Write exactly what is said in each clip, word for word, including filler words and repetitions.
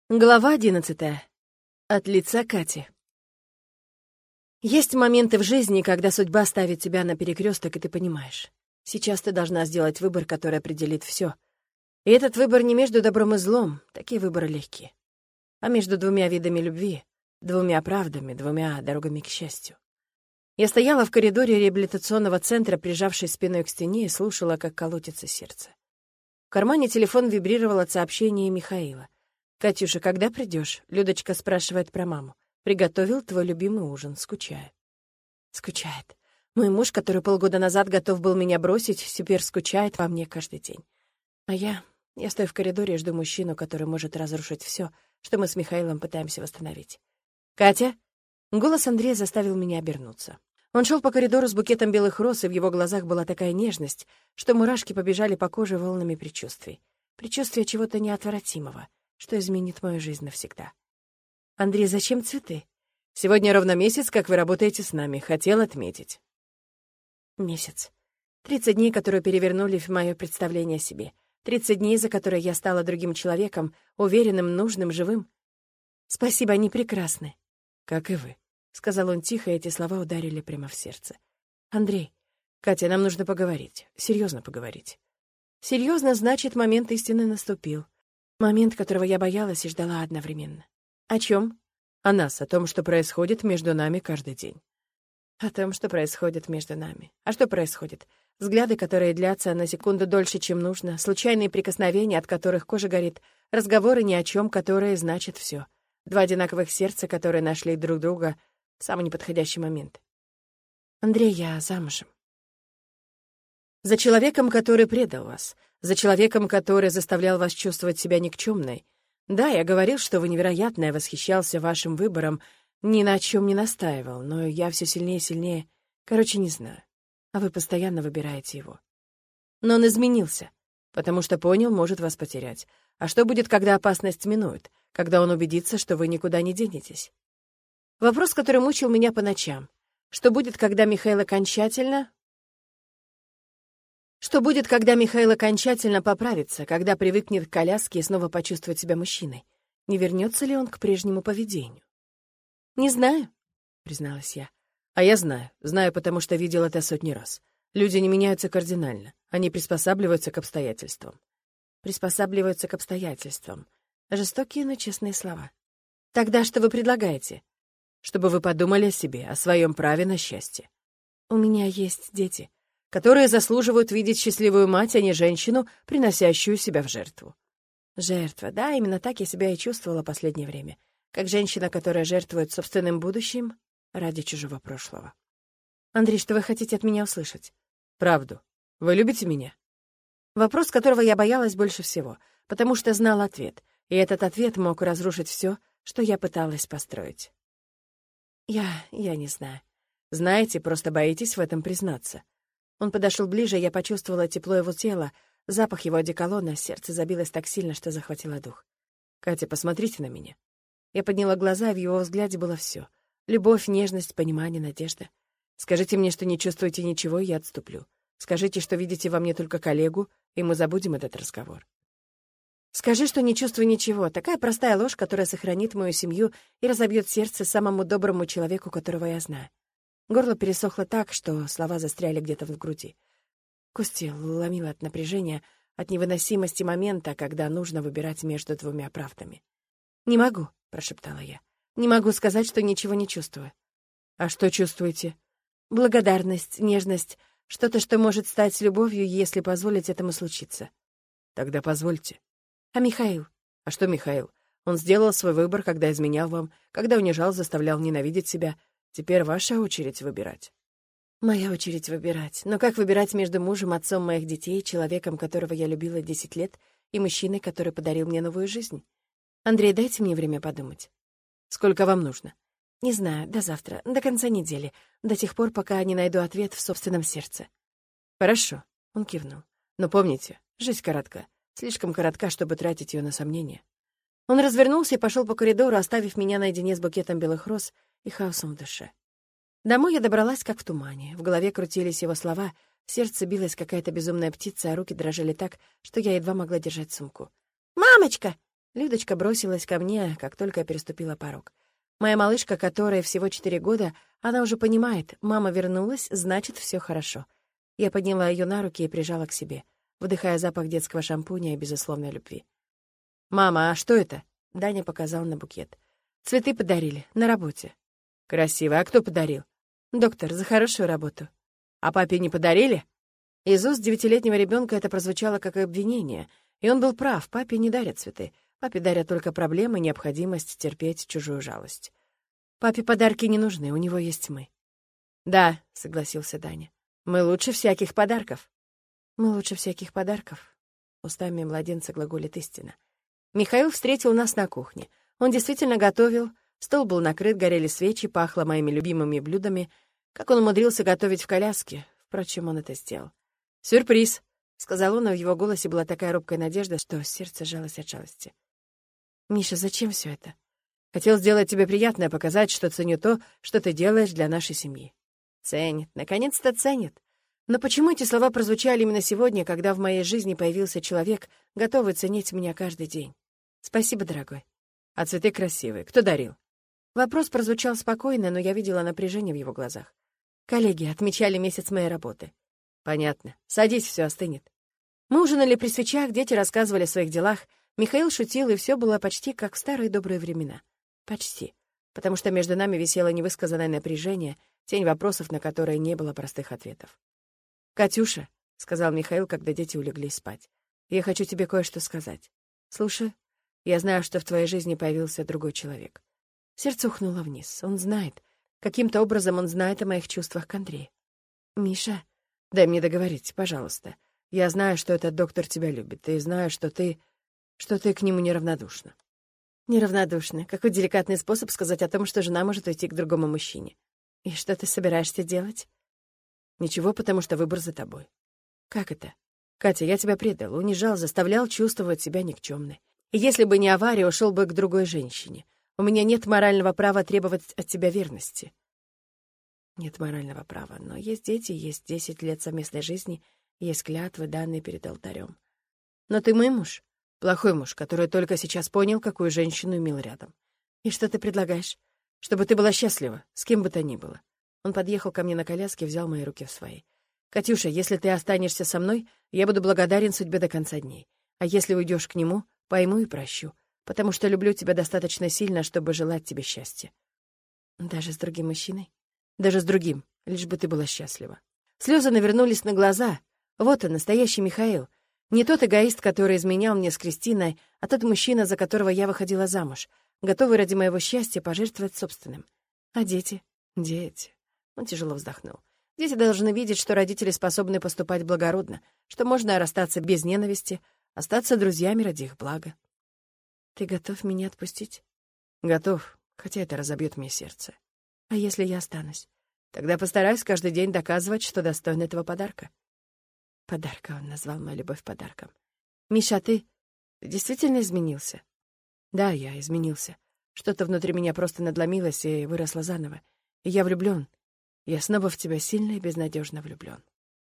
Глава одиннадцатая. От лица Кати. Есть моменты в жизни, когда судьба ставит тебя на перекресток, и ты понимаешь. Сейчас ты должна сделать выбор, который определит все. И этот выбор не между добром и злом, такие выборы легкие, а между двумя видами любви, двумя правдами, двумя дорогами к счастью. Я стояла в коридоре реабилитационного центра, прижавшись спиной к стене, и слушала, как колотится сердце. В кармане телефон вибрировал от сообщения Михаила. «Катюша, когда придешь? Людочка спрашивает про маму. Приготовил твой любимый ужин, скучаю». Скучает. Мой муж, который полгода назад готов был меня бросить, теперь скучает по мне каждый день. А я... Я стою в коридоре и жду мужчину, который может разрушить все, что мы с Михаилом пытаемся восстановить. «Катя?» Голос Андрея заставил меня обернуться. Он шел по коридору с букетом белых роз, и в его глазах была такая нежность, что мурашки побежали по коже волнами предчувствий. Предчувствие чего-то неотвратимого, что изменит мою жизнь навсегда. «Андрей, зачем цветы?» «Сегодня ровно месяц, как вы работаете с нами. Хотел отметить». Месяц. Тридцать дней, которые перевернули в мое представление о себе. Тридцать дней, за которые я стала другим человеком, уверенным, нужным, живым. «Спасибо, они прекрасны». «Как и вы», — сказал он тихо, и эти слова ударили прямо в сердце. «Андрей, Катя, нам нужно поговорить. Серьезно поговорить». «Серьезно, значит, момент истины наступил. Момент, которого я боялась и ждала одновременно. О чем? О нас, о том, что происходит между нами каждый день. О том, что происходит между нами. А что происходит? Взгляды, которые длятся на секунду дольше, чем нужно, случайные прикосновения, от которых кожа горит, разговоры ни о чем, которые значат все. Два одинаковых сердца, которые нашли друг друга в самый неподходящий момент. Андрей, я замужем. За человеком, который предал вас. За человеком, который заставлял вас чувствовать себя никчемной. Да, я говорил, что вы невероятная, восхищался вашим выбором, ни на чем не настаивал, но я все сильнее и сильнее... Короче, не знаю. А вы постоянно выбираете его. Но он изменился, потому что понял, может вас потерять. А что будет, когда опасность минует? Когда он убедится, что вы никуда не денетесь? Вопрос, который мучил меня по ночам. Что будет, когда Михаил окончательно... Что будет, когда Михаил окончательно поправится, когда привыкнет к коляске и снова почувствует себя мужчиной? Не вернется ли он к прежнему поведению? «Не знаю», — призналась я. «А я знаю. Знаю, потому что видел это сотни раз. Люди не меняются кардинально. Они приспосабливаются к обстоятельствам». «Приспосабливаются к обстоятельствам». Жестокие, но честные слова. «Тогда что вы предлагаете?» «Чтобы вы подумали о себе, о своем праве на счастье». «У меня есть дети, которые заслуживают видеть счастливую мать, а не женщину, приносящую себя в жертву». Жертва, да, именно так я себя и чувствовала последнее время. Как женщина, которая жертвует собственным будущим ради чужого прошлого. «Андрей, что вы хотите от меня услышать?» «Правду. Вы любите меня?» Вопрос, которого я боялась больше всего, потому что знал ответ, и этот ответ мог разрушить все, что я пыталась построить. «Я... я не знаю». «Знаете, просто боитесь в этом признаться». Он подошел ближе, я почувствовала тепло его тела, запах его одеколона, сердце забилось так сильно, что захватило дух. «Катя, посмотрите на меня». Я подняла глаза, и в его взгляде было все: любовь, нежность, понимание, надежда. «Скажите мне, что не чувствуете ничего, и я отступлю. Скажите, что видите во мне только коллегу, и мы забудем этот разговор». «Скажи, что не чувствую ничего». Такая простая ложь, которая сохранит мою семью и разобьет сердце самому доброму человеку, которого я знаю. Горло пересохло так, что слова застряли где-то в груди. Кости ломило от напряжения, от невыносимости момента, когда нужно выбирать между двумя правдами. «Не могу», — прошептала я. «Не могу сказать, что ничего не чувствую». «А что чувствуете?» «Благодарность, нежность, что-то, что может стать любовью, если позволить этому случиться». «Тогда позвольте». «А Михаил?» «А что Михаил? Он сделал свой выбор, когда изменял вам, когда унижал, заставлял ненавидеть себя. Теперь ваша очередь выбирать». «Моя очередь выбирать. Но как выбирать между мужем, отцом моих детей, человеком, которого я любила десять лет, и мужчиной, который подарил мне новую жизнь? Андрей, дайте мне время подумать». «Сколько вам нужно?» «Не знаю, до завтра, до конца недели, до тех пор, пока не найду ответ в собственном сердце». «Хорошо», — он кивнул. «Но помните, жизнь коротка, слишком коротка, чтобы тратить ее на сомнения». Он развернулся и пошел по коридору, оставив меня наедине с букетом белых роз и хаосом в душе. Домой я добралась, как в тумане. В голове крутились его слова, в сердце билась какая-то безумная птица, а руки дрожали так, что я едва могла держать сумку. «Мамочка!» Людочка бросилась ко мне, как только я переступила порог. Моя малышка, которой всего четыре года, она уже понимает, мама вернулась, значит, все хорошо. Я подняла ее на руки и прижала к себе, вдыхая запах детского шампуня и безусловной любви. «Мама, а что это?» — Даня показал на букет. «Цветы подарили, на работе». «Красиво. А кто подарил?» «Доктор, за хорошую работу». «А папе не подарили?» Из уст девятилетнего ребенка это прозвучало как обвинение, и он был прав, папе не дарят цветы. Папе дарят только проблемы и необходимость терпеть чужую жалость. Папе подарки не нужны, у него есть мы. «Да», — согласился Даня, — «мы лучше всяких подарков». «Мы лучше всяких подарков», — устами младенца глаголит истина. Михаил встретил нас на кухне. Он действительно готовил, стол был накрыт, горели свечи, пахло моими любимыми блюдами. Как он умудрился готовить в коляске? Впрочем, он это сделал. «Сюрприз», — сказал он, а в его голосе была такая робкая надежда, что сердце сжалось от жалости. «Миша, зачем все это?» «Хотел сделать тебе приятное, показать, что ценю то, что ты делаешь для нашей семьи». «Ценит, наконец-то ценит. Но почему эти слова прозвучали именно сегодня, когда в моей жизни появился человек, готовый ценить меня каждый день? Спасибо, дорогой. А цветы красивые. Кто дарил?» Вопрос прозвучал спокойно, но я видела напряжение в его глазах. Коллеги отмечали месяц моей работы. «Понятно. Садись, все остынет». Мы ужинали при свечах, дети рассказывали о своих делах, Михаил шутил, и все было почти как в старые добрые времена. Почти. Потому что между нами висело невысказанное напряжение, тень вопросов, на которые не было простых ответов. «Катюша», — сказал Михаил, когда дети улеглись спать, — «я хочу тебе кое-что сказать. Слушай, я знаю, что в твоей жизни появился другой человек». Сердце ухнуло вниз. Он знает. Каким-то образом он знает о моих чувствах к Андрею. «Миша, дай мне договорить, пожалуйста. Я знаю, что этот доктор тебя любит, и знаю, что ты... что ты к нему неравнодушна». «Неравнодушна. Какой деликатный способ сказать о том, что жена может уйти к другому мужчине. И что ты собираешься делать?» «Ничего, потому что выбор за тобой». «Как это?» «Катя, я тебя предал, унижал, заставлял чувствовать себя никчемной. И если бы не авария, ушел бы к другой женщине. У меня нет морального права требовать от тебя верности». Нет морального права, но есть дети, есть десять лет совместной жизни, есть клятвы, данные перед алтарем. Но ты мой муж, плохой муж, который только сейчас понял, какую женщину имел рядом. И что ты предлагаешь? Чтобы ты была счастлива, с кем бы то ни было. Он подъехал ко мне на коляске и взял мои руки в свои. «Катюша, если ты останешься со мной, я буду благодарен судьбе до конца дней. А если уйдешь к нему, пойму и прощу, потому что люблю тебя достаточно сильно, чтобы желать тебе счастья». Даже с другим мужчиной? Даже с другим, лишь бы ты была счастлива. Слезы навернулись на глаза. Вот он, настоящий Михаил. Не тот эгоист, который изменял мне с Кристиной, а тот мужчина, за которого я выходила замуж, готовый ради моего счастья пожертвовать собственным. А дети? Дети. Он тяжело вздохнул. Дети должны видеть, что родители способны поступать благородно, что можно расстаться без ненависти, остаться друзьями ради их блага. Ты готов меня отпустить? Готов, хотя это разобьет мне сердце. А если я останусь? Тогда постараюсь каждый день доказывать, что достоин этого подарка. Подарка, он назвал мою любовь подарком. Миша, ты... ты действительно изменился? Да, я изменился. Что-то внутри меня просто надломилось и выросло заново. И я влюблен. Я снова в тебя сильно и безнадежно влюблен.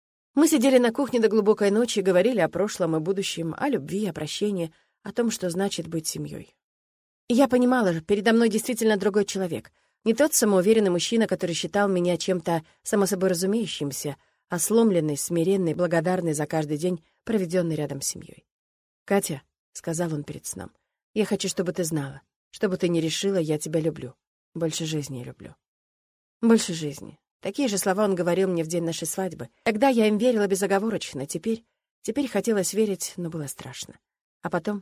Мы сидели на кухне до глубокой ночи и говорили о прошлом и будущем, о любви, о прощении, о том, что значит быть семьей. И я понимала, передо мной действительно другой человек. Не тот самоуверенный мужчина, который считал меня чем-то само собой разумеющимся, а сломленный, смиренный, благодарный за каждый день, проведенный рядом с семьей. «Катя», — сказал он перед сном, — «я хочу, чтобы ты знала. Что бы ты ни решила, я тебя люблю. Больше жизни люблю». Больше жизни. Такие же слова он говорил мне в день нашей свадьбы. Тогда я им верила безоговорочно. Теперь... Теперь хотелось верить, но было страшно. А потом...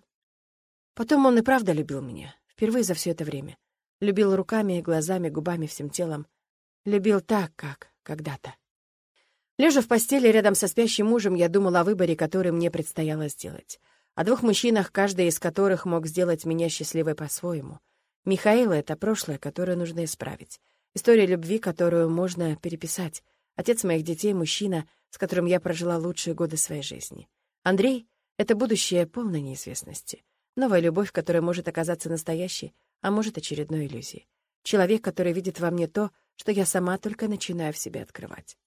Потом он и правда любил меня. Впервые за все это время. Любил руками, глазами, губами, всем телом. Любил так, как когда-то. Лежа в постели рядом со спящим мужем, я думала о выборе, который мне предстояло сделать. О двух мужчинах, каждый из которых мог сделать меня счастливой по-своему. Михаила — это прошлое, которое нужно исправить. История любви, которую можно переписать. Отец моих детей — мужчина, с которым я прожила лучшие годы своей жизни. Андрей — это будущее полной неизвестности. Новая любовь, которая может оказаться настоящей, а может, очередной иллюзией. Человек, который видит во мне то, что я сама только начинаю в себе открывать.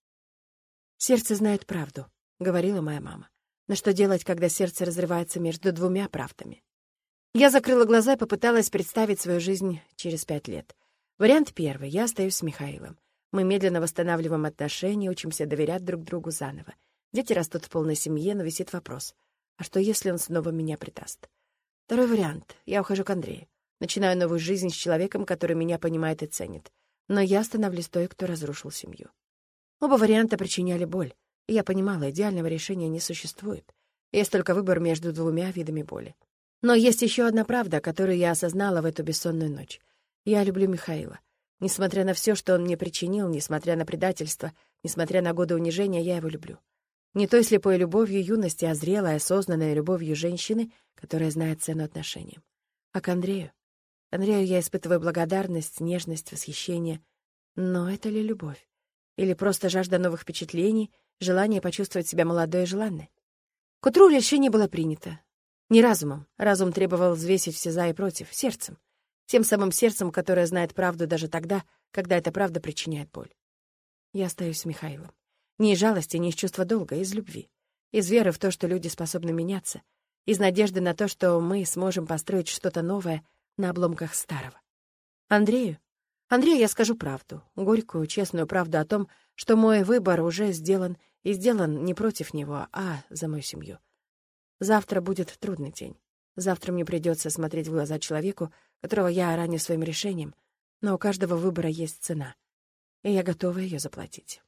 «Сердце знает правду», — говорила моя мама. «Но что делать, когда сердце разрывается между двумя правдами?» Я закрыла глаза и попыталась представить свою жизнь через пять лет. Вариант первый. Я остаюсь с Михаилом. Мы медленно восстанавливаем отношения, учимся доверять друг другу заново. Дети растут в полной семье, но висит вопрос. А что, если он снова меня предаст? Второй вариант. Я ухожу к Андрею. Начинаю новую жизнь с человеком, который меня понимает и ценит. Но я становлюсь той, кто разрушил семью. Оба варианта причиняли боль. И я понимала, идеального решения не существует. Есть только выбор между двумя видами боли. Но есть еще одна правда, которую я осознала в эту бессонную ночь. Я люблю Михаила. Несмотря на все, что он мне причинил, несмотря на предательство, несмотря на годы унижения, я его люблю. Не той слепой любовью юности, а зрелой, осознанной любовью женщины, которая знает цену отношениям. А к Андрею? К Андрею я испытываю благодарность, нежность, восхищение. Но это ли любовь? Или просто жажда новых впечатлений, желание почувствовать себя молодой и желанной? К утру решение было принято. Не разумом. Разум требовал взвесить все за и против, сердцем. Тем самым сердцем, которое знает правду даже тогда, когда эта правда причиняет боль. Я остаюсь с Михаилом. Не из жалости, не из чувства долга, из любви. Из веры в то, что люди способны меняться. Из надежды на то, что мы сможем построить что-то новое на обломках старого. Андрею? Андрею я скажу правду. Горькую, честную правду о том, что мой выбор уже сделан, и сделан не против него, а за мою семью. Завтра будет трудный день. Завтра мне придется смотреть в глаза человеку, которого я раню своим решением, но у каждого выбора есть цена, и я готова ее заплатить.